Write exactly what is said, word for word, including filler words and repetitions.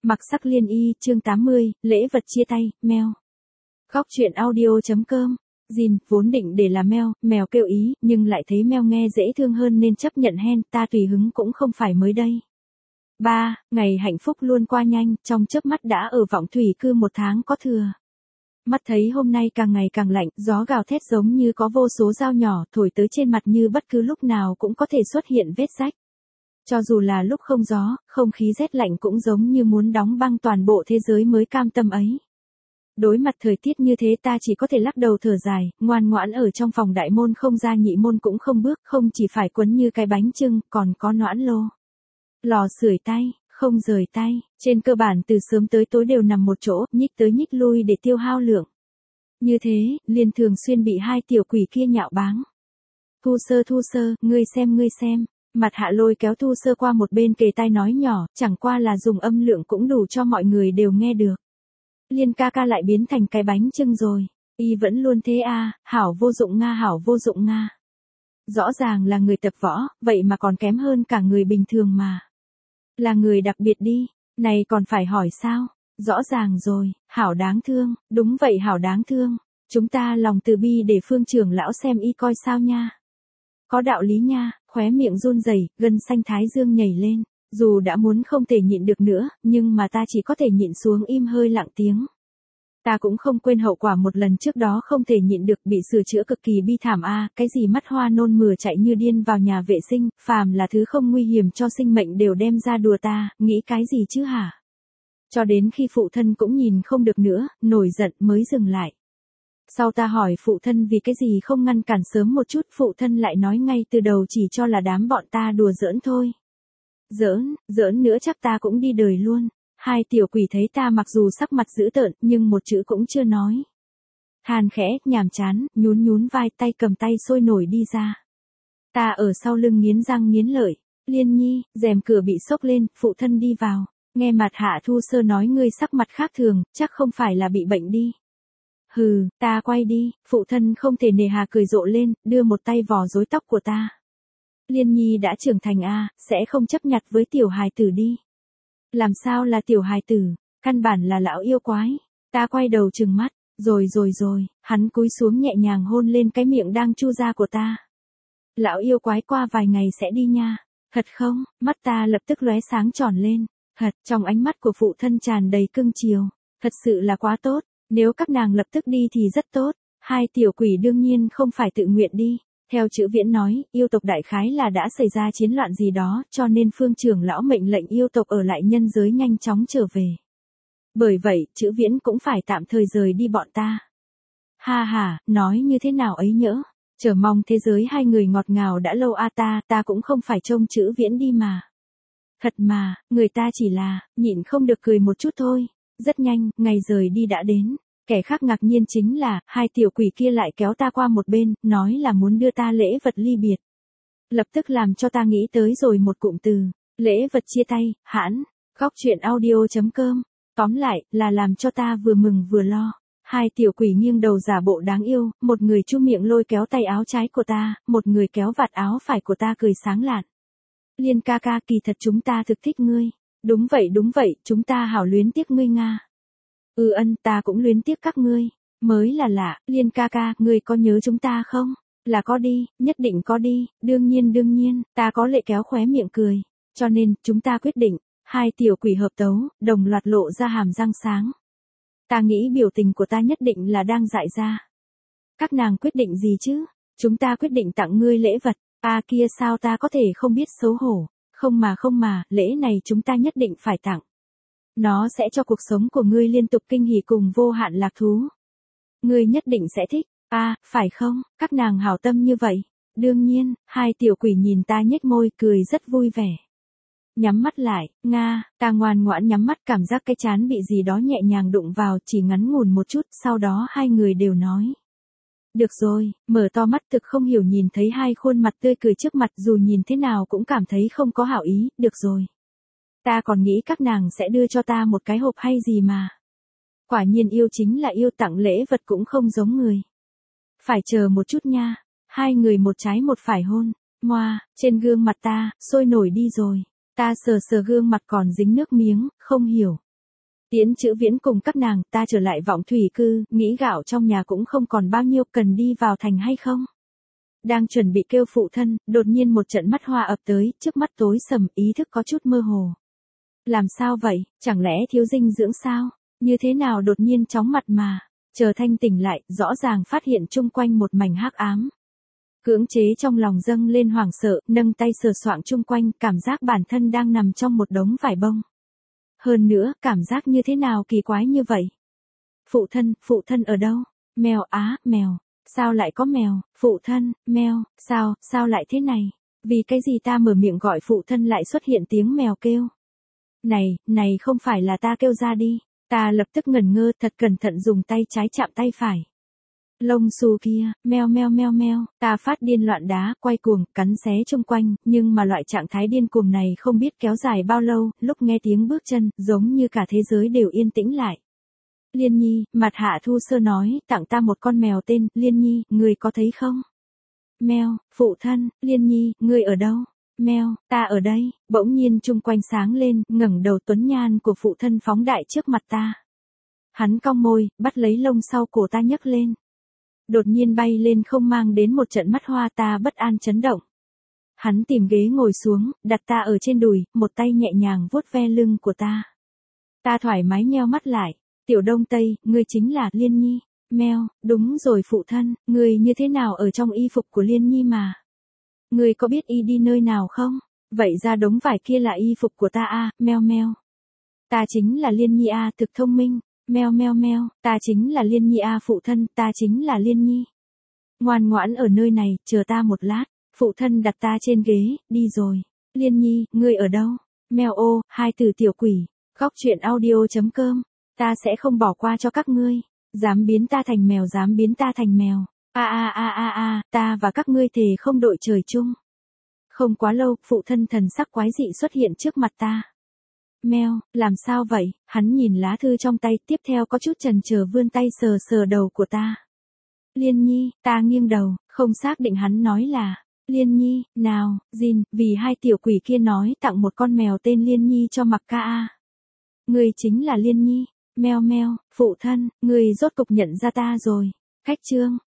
Mặc sắc liên y, chương tám mươi, lễ vật chia tay, mèo. Góc truyện audio chấm com. Jin, vốn định để làm mèo, mèo kêu ý, nhưng lại thấy mèo nghe dễ thương hơn nên chấp nhận hen, ta tùy hứng cũng không phải mới đây. ba. Ngày hạnh phúc luôn qua nhanh, trong chớp mắt đã ở Vọng Thủy cư một tháng có thừa. Mắt thấy hôm nay càng ngày càng lạnh, gió gào thét giống như có vô số dao nhỏ thổi tới trên mặt như bất cứ lúc nào cũng có thể xuất hiện vết rách. Cho dù là lúc không gió, không khí rét lạnh cũng giống như muốn đóng băng toàn bộ thế giới mới cam tâm ấy. Đối mặt thời tiết như thế ta chỉ có thể lắc đầu thở dài, ngoan ngoãn ở trong phòng đại môn không ra nhị môn cũng không bước, không chỉ phải quấn như cái bánh chưng, còn có noãn lô. Lò sưởi tay, không rời tay, trên cơ bản từ sớm tới tối đều nằm một chỗ, nhích tới nhích lui để tiêu hao lượng. Như thế, liền thường xuyên bị hai tiểu quỷ kia nhạo báng. Thu sơ thu sơ, ngươi xem ngươi xem. Mặt Hạ Lôi kéo Thu Sơ qua một bên kề tai nói nhỏ, chẳng qua là dùng âm lượng cũng đủ cho mọi người đều nghe được. Liên ca ca lại biến thành cái bánh chưng rồi. Y vẫn luôn thế à, hảo vô dụng nga hảo vô dụng nga. Rõ ràng là người tập võ, vậy mà còn kém hơn cả người bình thường mà. Là người đặc biệt đi, này còn phải hỏi sao? Rõ ràng rồi, hảo đáng thương, đúng vậy hảo đáng thương. Chúng ta lòng từ bi để Phương trưởng lão xem y coi sao nha. Có đạo lý nha, khóe miệng run rẩy, gân xanh thái dương nhảy lên, dù đã muốn không thể nhịn được nữa, nhưng mà ta chỉ có thể nhịn xuống im hơi lặng tiếng. Ta cũng không quên hậu quả một lần trước đó không thể nhịn được bị sửa chữa cực kỳ bi thảm a, à, cái gì mắt hoa nôn mửa chạy như điên vào nhà vệ sinh, phàm là thứ không nguy hiểm cho sinh mệnh đều đem ra đùa ta, nghĩ cái gì chứ hả? Cho đến khi phụ thân cũng nhìn không được nữa, nổi giận mới dừng lại. Sau ta hỏi phụ thân vì cái gì không ngăn cản sớm một chút, phụ thân lại nói ngay từ đầu chỉ cho là đám bọn ta đùa giỡn thôi. Giỡn, giỡn nữa chắc ta cũng đi đời luôn. Hai tiểu quỷ thấy ta mặc dù sắc mặt dữ tợn, nhưng một chữ cũng chưa nói. Than khẽ, nhàm chán, nhún nhún vai tay cầm tay sôi nổi đi ra. Ta ở sau lưng nghiến răng nghiến lợi. Liên Nhi, rèm cửa bị xốc lên, phụ thân đi vào. Nghe mặt Hạ Thu Sơ nói ngươi sắc mặt khác thường, chắc không phải là bị bệnh đi. Hừ, ta quay đi, phụ thân không thể nề hà cười rộ lên, đưa một tay vò rối tóc của ta. Liên Nhi đã trưởng thành a, à, sẽ không chấp nhặt với tiểu hài tử đi. Làm sao là tiểu hài tử, căn bản là lão yêu quái. Ta quay đầu trừng mắt, rồi rồi rồi, hắn cúi xuống nhẹ nhàng hôn lên cái miệng đang chu ra của ta. Lão yêu quái qua vài ngày sẽ đi nha, thật không? Mắt ta lập tức lóe sáng tròn lên, thật, trong ánh mắt của phụ thân tràn đầy cưng chiều, thật sự là quá tốt. Nếu các nàng lập tức đi thì rất tốt, hai tiểu quỷ đương nhiên không phải tự nguyện đi. Theo chữ Viễn nói, yêu tộc đại khái là đã xảy ra chiến loạn gì đó, cho nên Phương trưởng lão mệnh lệnh yêu tộc ở lại nhân giới nhanh chóng trở về. Bởi vậy, chữ Viễn cũng phải tạm thời rời đi bọn ta. Ha ha, nói như thế nào ấy nhỡ, chờ mong thế giới hai người ngọt ngào đã lâu a à ta, ta cũng không phải trông chữ Viễn đi mà. Thật mà, người ta chỉ là, nhịn không được cười một chút thôi. Rất nhanh, ngày rời đi đã đến. Kẻ khác ngạc nhiên chính là, hai tiểu quỷ kia lại kéo ta qua một bên, nói là muốn đưa ta lễ vật ly biệt. Lập tức làm cho ta nghĩ tới rồi một cụm từ, lễ vật chia tay, hãn, góc truyện audio chấm com. Tóm lại, là làm cho ta vừa mừng vừa lo. Hai tiểu quỷ nghiêng đầu giả bộ đáng yêu, một người chu miệng lôi kéo tay áo trái của ta, một người kéo vạt áo phải của ta cười sáng lạn. Liên ca ca, kỳ thật chúng ta thực thích ngươi. Đúng vậy đúng vậy, chúng ta hảo luyến tiếc ngươi nga. Ừ ân, ta cũng luyến tiếc các ngươi. Mới là lạ, Liên ca ca, ngươi có nhớ chúng ta không? Là có đi, nhất định có đi, đương nhiên đương nhiên, ta có lệ kéo khóe miệng cười. Cho nên, chúng ta quyết định, hai tiểu quỷ hợp tấu, đồng loạt lộ ra hàm răng sáng. Ta nghĩ biểu tình của ta nhất định là đang dại ra. Các nàng quyết định gì chứ? Chúng ta quyết định tặng ngươi lễ vật. À kia sao ta có thể không biết xấu hổ? Không mà không mà, lễ này chúng ta nhất định phải tặng. Nó sẽ cho cuộc sống của ngươi liên tục kinh hỉ cùng vô hạn lạc thú. Ngươi nhất định sẽ thích, à, phải không, các nàng hảo tâm như vậy. Đương nhiên, hai tiểu quỷ nhìn ta nhếch môi cười rất vui vẻ. Nhắm mắt lại, nga, ta ngoan ngoãn nhắm mắt cảm giác cái chán bị gì đó nhẹ nhàng đụng vào chỉ ngắn ngủn một chút, sau đó hai người đều nói. Được rồi, mở to mắt thực không hiểu nhìn thấy hai khuôn mặt tươi cười trước mặt dù nhìn thế nào cũng cảm thấy không có hảo ý, được rồi. Ta còn nghĩ các nàng sẽ đưa cho ta một cái hộp hay gì mà. Quả nhiên yêu chính là yêu, tặng lễ vật cũng không giống người. Phải chờ một chút nha, hai người một trái một phải hôn, moa, trên gương mặt ta, sôi nổi đi rồi. Ta sờ sờ gương mặt còn dính nước miếng, không hiểu. Tiễn Chữ Viễn cùng các nàng, ta trở lại Vọng Thủy cư, nghĩ gạo trong nhà cũng không còn bao nhiêu, cần đi vào thành hay không? Đang chuẩn bị kêu phụ thân, đột nhiên một trận mắt hoa ập tới, trước mắt tối sầm, ý thức có chút mơ hồ. Làm sao vậy, chẳng lẽ thiếu dinh dưỡng sao? Như thế nào đột nhiên chóng mặt mà? Chờ thanh tỉnh lại, rõ ràng phát hiện chung quanh một mảnh hắc ám. Cưỡng chế trong lòng dâng lên hoảng sợ, nâng tay sờ soạng chung quanh, cảm giác bản thân đang nằm trong một đống vải bông. Hơn nữa, cảm giác như thế nào kỳ quái như vậy? Phụ thân, phụ thân ở đâu? Mèo á, mèo. Sao lại có mèo? Phụ thân, mèo, sao, sao lại thế này? Vì cái gì ta mở miệng gọi phụ thân lại xuất hiện tiếng mèo kêu? Này, này không phải là ta kêu ra đi. Ta lập tức ngẩn ngơ, thật cẩn thận dùng tay trái chạm tay phải. Lông xù kia, meo meo meo meo, ta phát điên loạn đá, quay cuồng, cắn xé chung quanh, nhưng mà loại trạng thái điên cuồng này không biết kéo dài bao lâu, lúc nghe tiếng bước chân, giống như cả thế giới đều yên tĩnh lại. Liên Nhi, mặt Hạ Thu Sơ nói, tặng ta một con mèo tên, Liên Nhi, người có thấy không? Meo, phụ thân, Liên Nhi, ngươi ở đâu? Meo, ta ở đây, bỗng nhiên chung quanh sáng lên, ngẩng đầu tuấn nhan của phụ thân phóng đại trước mặt ta. Hắn cong môi, bắt lấy lông sau cổ ta nhấc lên. Đột nhiên bay lên không mang đến một trận mắt hoa, ta bất an chấn động. Hắn tìm ghế ngồi xuống, đặt ta ở trên đùi, một tay nhẹ nhàng vuốt ve lưng của ta. Ta thoải mái nheo mắt lại. Tiểu Đông Tây, ngươi chính là Liên Nhi. Meo, đúng rồi phụ thân, ngươi như thế nào ở trong y phục của Liên Nhi mà? Ngươi có biết y đi nơi nào không? Vậy ra đống vải kia là y phục của ta à, meo meo. Ta chính là Liên Nhi à, thực thông minh. Meo meo meo, ta chính là Liên Nhi à, phụ thân, ta chính là Liên Nhi. Ngoan ngoãn ở nơi này, chờ ta một lát. Phụ thân đặt ta trên ghế, đi rồi. Liên Nhi, ngươi ở đâu? Meo ô, hai từ tiểu quỷ. Góc truyện audio chấm com. Ta sẽ không bỏ qua cho các ngươi. Dám biến ta thành mèo, dám biến ta thành mèo. A a a a a, ta và các ngươi thề không đội trời chung. Không quá lâu, phụ thân thần sắc quái dị xuất hiện trước mặt ta. Meo, làm sao vậy? Hắn nhìn lá thư trong tay, tiếp theo có chút chần chờ vươn tay sờ sờ đầu của ta. Liên Nhi, ta nghiêng đầu, không xác định hắn nói là Liên Nhi, nào, Jin, vì hai tiểu quỷ kia nói tặng một con mèo tên Liên Nhi cho mặc ca a. Ngươi chính là Liên Nhi. Meo meo, phụ thân, ngươi rốt cục nhận ra ta rồi. Khách trương,